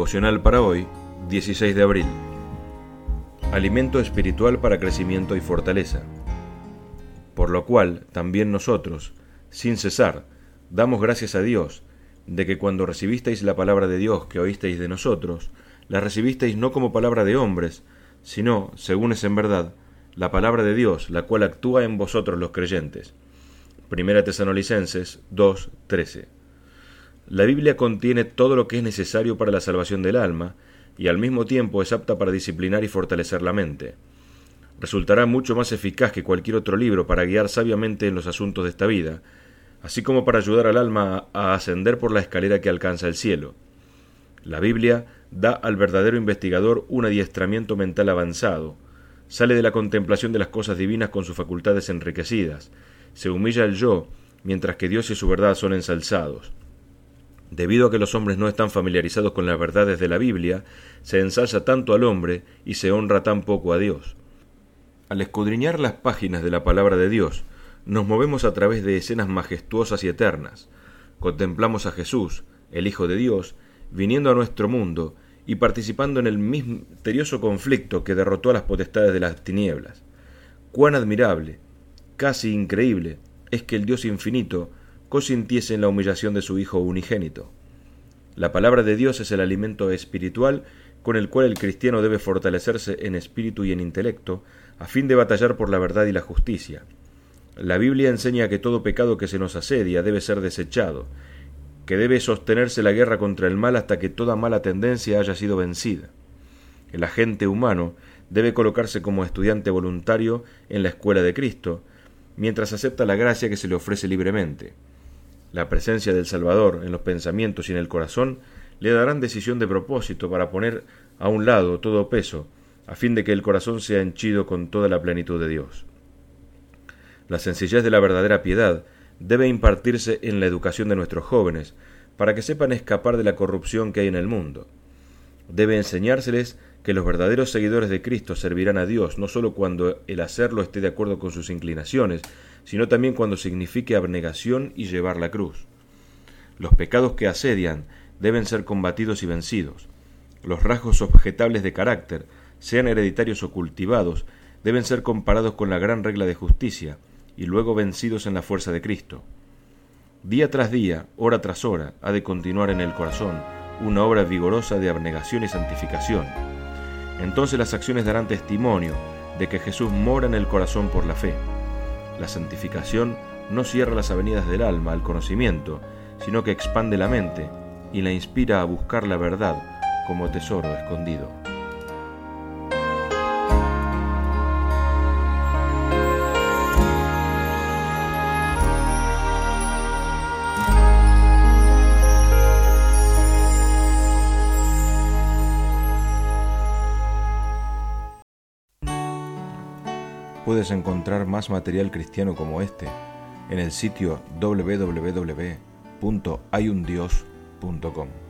Devocional para hoy, 16 de abril. Alimento espiritual para crecimiento y fortaleza. Por lo cual, también nosotros, sin cesar, damos gracias a Dios, de que cuando recibisteis la palabra de Dios que oísteis de nosotros, la recibisteis no como palabra de hombres, sino, según es en verdad, la palabra de Dios, la cual actúa en vosotros los creyentes. 1 Tesalonicenses 2:13. La Biblia contiene todo lo que es necesario para la salvación del alma, y al mismo tiempo es apta para disciplinar y fortalecer la mente. Resultará mucho más eficaz que cualquier otro libro para guiar sabiamente en los asuntos de esta vida, así como para ayudar al alma a ascender por la escalera que alcanza el cielo. La Biblia da al verdadero investigador un adiestramiento mental avanzado, sale de la contemplación de las cosas divinas con sus facultades enriquecidas, se humilla el yo, mientras que Dios y su verdad son ensalzados. Debido a que los hombres no están familiarizados con las verdades de la Biblia, se ensalza tanto al hombre y se honra tan poco a Dios. Al escudriñar las páginas de la palabra de Dios, nos movemos a través de escenas majestuosas y eternas. Contemplamos a Jesús, el Hijo de Dios, viniendo a nuestro mundo y participando en el misterioso conflicto que derrotó a las potestades de las tinieblas. Cuán admirable, casi increíble, es que el Dios infinito consintiese en la humillación de su Hijo unigénito. La palabra de Dios es el alimento espiritual con el cual el cristiano debe fortalecerse en espíritu y en intelecto, a fin de batallar por la verdad y la justicia. La Biblia enseña que todo pecado que se nos asedia debe ser desechado, que debe sostenerse la guerra contra el mal hasta que toda mala tendencia haya sido vencida. El agente humano debe colocarse como estudiante voluntario en la escuela de Cristo, mientras acepta la gracia que se le ofrece libremente. La presencia del Salvador en los pensamientos y en el corazón le darán decisión de propósito para poner a un lado todo peso, a fin de que el corazón sea henchido con toda la plenitud de Dios. La sencillez de la verdadera piedad debe impartirse en la educación de nuestros jóvenes, para que sepan escapar de la corrupción que hay en el mundo. Debe enseñárseles que los verdaderos seguidores de Cristo servirán a Dios no solo cuando el hacerlo esté de acuerdo con sus inclinaciones, sino también cuando signifique abnegación y llevar la cruz. Los pecados que asedian deben ser combatidos y vencidos. Los rasgos objetables de carácter, sean hereditarios o cultivados, deben ser comparados con la gran regla de justicia y luego vencidos en la fuerza de Cristo. Día tras día, hora tras hora, ha de continuar en el corazón una obra vigorosa de abnegación y santificación. Entonces las acciones darán testimonio de que Jesús mora en el corazón por la fe. La santificación no cierra las avenidas del alma al conocimiento, sino que expande la mente y la inspira a buscar la verdad como tesoro escondido. Puedes encontrar más material cristiano como este en el sitio www.hayundios.com.